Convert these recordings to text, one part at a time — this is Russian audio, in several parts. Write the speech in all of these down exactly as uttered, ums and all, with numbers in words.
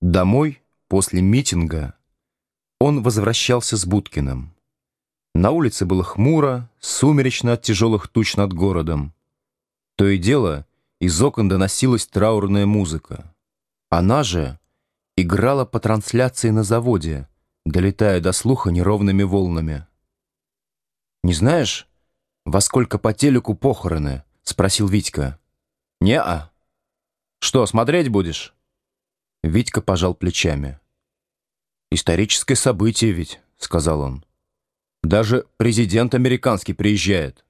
Домой после митинга он возвращался с Будкиным. На улице было хмуро, сумеречно от тяжелых туч над городом. То и дело из окон доносилась траурная музыка. Она же играла по трансляции на заводе, долетая до слуха неровными волнами. «Не знаешь, во сколько по телеку похороны?» — спросил Витька. «Не-а. Что, смотреть будешь?» Витька пожал плечами. «Историческое событие ведь», — сказал он. «Даже президент американский приезжает».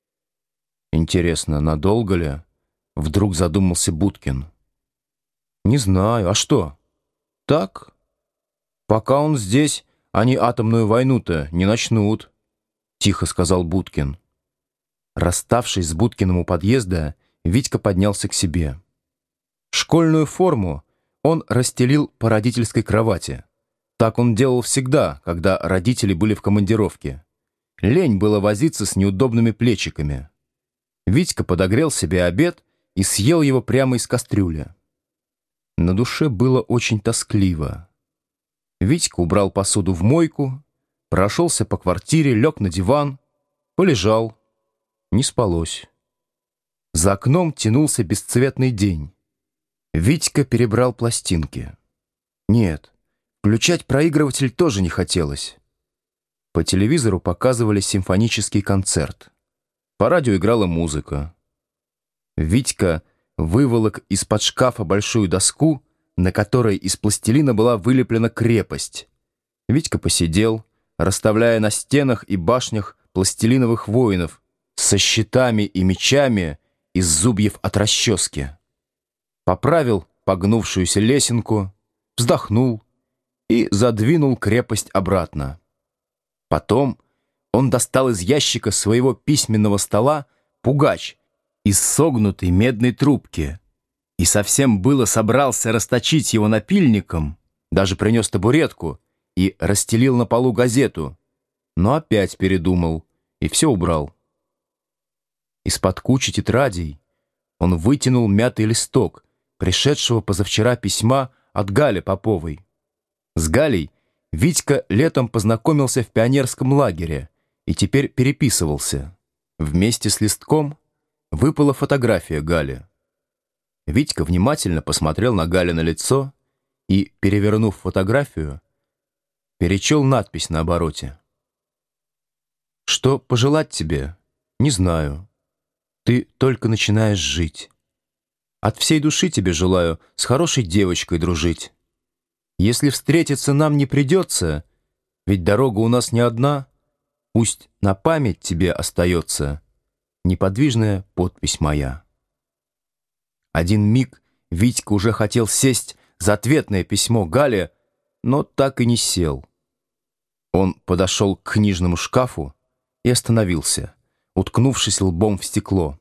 «Интересно, надолго ли?» — вдруг задумался Будкин. «Не знаю. А что?» «Так. Пока он здесь, они атомную войну-то не начнут», — тихо сказал Будкин. Расставшись с Будкиным у подъезда, Витька поднялся к себе. Школьную форму он расстелил по родительской кровати. Так он делал всегда, когда родители были в командировке. Лень было возиться с неудобными плечиками. Витька подогрел себе обед и съел его прямо из кастрюли. На душе было очень тоскливо. Витька убрал посуду в мойку, прошелся по квартире, лег на диван, полежал. Не спалось. За окном тянулся бесцветный день. Витька перебрал пластинки. Нет, включать проигрыватель тоже не хотелось. По телевизору показывали симфонический концерт. По радио играла музыка. Витька выволок из-под шкафа большую доску, на которой из пластилина была вылеплена крепость. Витька посидел, расставляя на стенах и башнях пластилиновых воинов со щитами и мечами из зубьев от расчески. Поправил погнувшуюся лесенку, вздохнул и задвинул крепость обратно. Потом он достал из ящика своего письменного стола пугач из согнутой медной трубки и совсем было собрался расточить его напильником, даже принес табуретку и расстелил на полу газету, но опять передумал и все убрал. Из-под кучи тетрадей он вытянул мятый листок пришедшего позавчера письма от Гали Поповой. С Галей Витька летом познакомился в пионерском лагере и теперь переписывался. Вместе с листком выпала фотография Гали. Витька внимательно посмотрел на Галино лицо и, перевернув фотографию, перечел надпись на обороте. «Что пожелать тебе? Не знаю. Ты только начинаешь жить. От всей души тебе желаю с хорошей девочкой дружить. Если встретиться нам не придется, ведь дорога у нас не одна, пусть на память тебе остается неподвижная подпись моя». Один миг Витька уже хотел сесть за ответное письмо Гале, но так и не сел. Он подошел к книжному шкафу и остановился, уткнувшись лбом в стекло.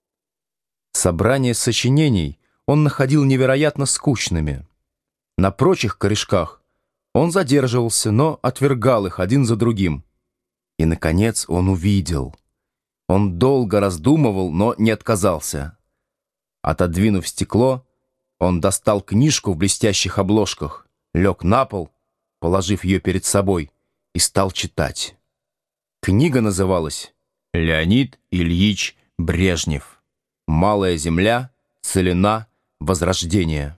Собрание сочинений он находил невероятно скучными. На прочих корешках он задерживался, но отвергал их один за другим. И, наконец, он увидел. Он долго раздумывал, но не отказался. Отодвинув стекло, он достал книжку в блестящих обложках, лег на пол, положив ее перед собой, и стал читать. Книга называлась «Леонид Ильич Брежнев. Малая земля, целина, возрождение».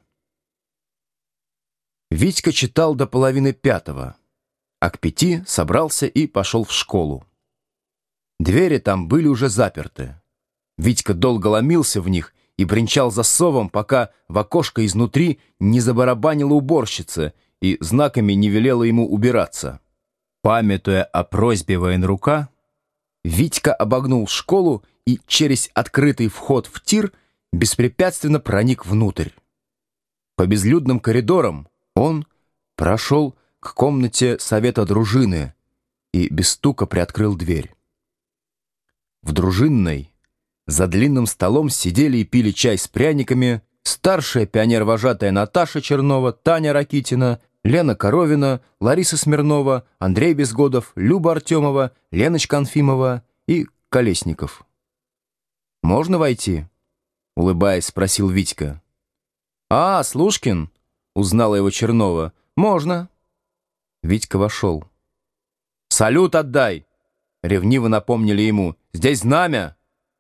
Витька читал до половины пятого, а к пяти собрался и пошел в школу. Двери там были уже заперты. Витька долго ломился в них и бренчал засовом, пока в окошко изнутри не забарабанила уборщица и знаками не велела ему убираться. Памятуя о просьбе военрука, Витька обогнул школу и через открытый вход в тир беспрепятственно проник внутрь. По безлюдным коридорам он прошел к комнате совета дружины и без стука приоткрыл дверь. В дружинной за длинным столом сидели и пили чай с пряниками старшая пионер-вожатая Наташа Чернова, Таня Ракитина, Лена Коровина, Лариса Смирнова, Андрей Безгодов, Люба Артемова, Леночка Анфимова и Колесников. «Можно войти?» — улыбаясь, спросил Витька. «А, Слушкин? — узнала его Чернова. «Можно». Витька вошел. «Салют отдай!» — ревниво напомнили ему. «Здесь знамя!»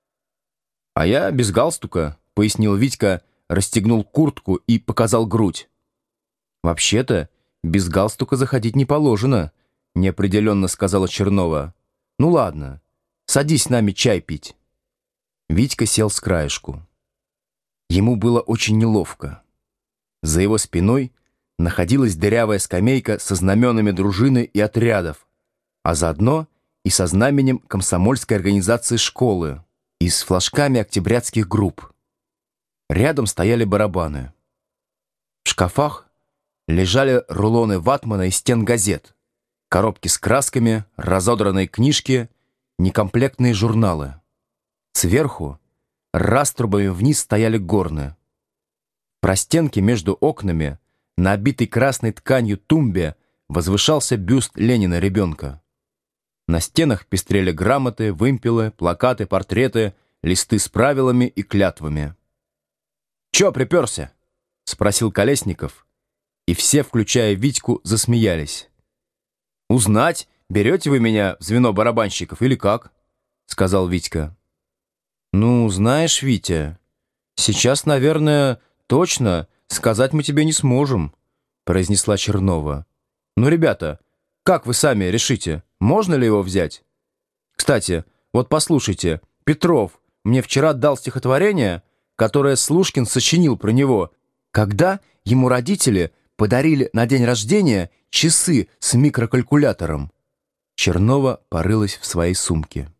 «А я без галстука», — пояснил Витька, расстегнул куртку и показал грудь. «Вообще-то, без галстука заходить не положено», — неопределенно сказала Чернова. «Ну ладно, садись с нами чай пить». Витька сел с краешку. Ему было очень неловко. За его спиной находилась дырявая скамейка со знаменами дружины и отрядов, а заодно и со знаменем комсомольской организации школы и с флажками октябрятских групп. Рядом стояли барабаны. В шкафах лежали рулоны ватмана и стен газет, коробки с красками, разодранные книжки, некомплектные журналы. Сверху раструбами вниз стояли горны. В простенке между окнами, на обитой красной тканью тумбе, возвышался бюст Ленина-ребенка. На стенах пестрели грамоты, вымпелы, плакаты, портреты, листы с правилами и клятвами. «Чё приперся?» — спросил Колесников, и все, включая Витьку, засмеялись. «Узнать, берете вы меня в звено барабанщиков или как?» — сказал Витька. «Ну, знаешь, Витя, сейчас, наверное, точно сказать мы тебе не сможем», — произнесла Чернова. «Ну, ребята, как вы сами решите, можно ли его взять? Кстати, вот послушайте, Петров мне вчера дал стихотворение, которое Слушкин сочинил про него, когда ему родители подарили на день рождения часы с микрокалькулятором». Чернова порылась в своей сумке.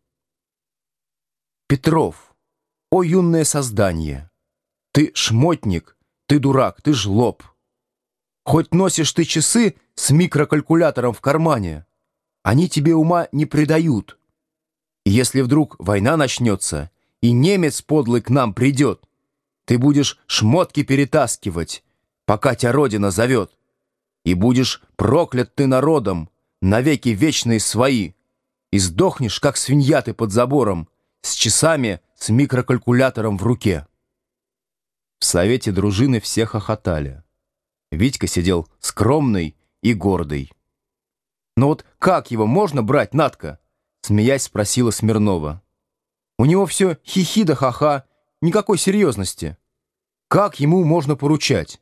«Петров, о юное создание! Ты шмотник, ты дурак, ты жлоб! Хоть носишь ты часы с микрокалькулятором в кармане, они тебе ума не придают. И если вдруг война начнется, и немец подлый к нам придет, ты будешь шмотки перетаскивать, пока тебя Родина зовет, и будешь проклят ты народом, навеки вечные свои, и сдохнешь, как свинья ты под забором, с часами, с микрокалькулятором в руке». В совете дружины все хохотали. Витька сидел скромный и гордый. «Но вот как его можно брать, Натка?» — смеясь спросила Смирнова. «У него все хихи да ха-ха, никакой серьезности. Как ему можно поручать?»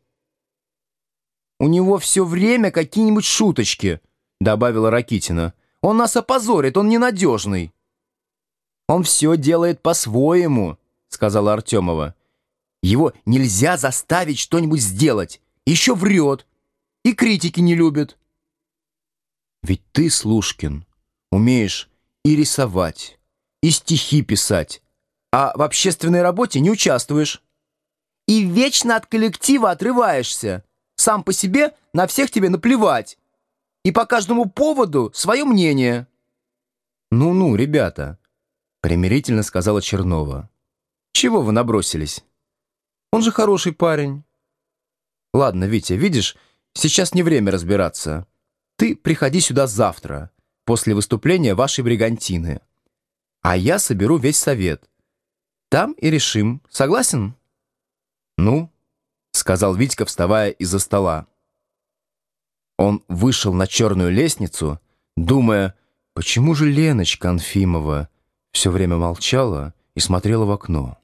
«У него все время какие-нибудь шуточки», — добавила Ракитина. «Он нас опозорит, он ненадежный». «Он все делает по-своему», — сказала Артемова. «Его нельзя заставить что-нибудь сделать. Еще врет. И критики не любят». «Ведь ты, Слушкин, умеешь и рисовать, и стихи писать, а в общественной работе не участвуешь. И вечно от коллектива отрываешься. Сам по себе на всех тебе наплевать. И по каждому поводу свое мнение». «Ну-ну, ребята», — примирительно сказала Чернова. «Чего вы набросились? Он же хороший парень». «Ладно, Витя, видишь, сейчас не время разбираться. Ты приходи сюда завтра, после выступления вашей бригантины. А я соберу весь совет. Там и решим. Согласен?» «Ну», — сказал Витька, вставая из-за стола. Он вышел на черную лестницу, думая, почему же Леночка Анфимова все время молчала и смотрела в окно.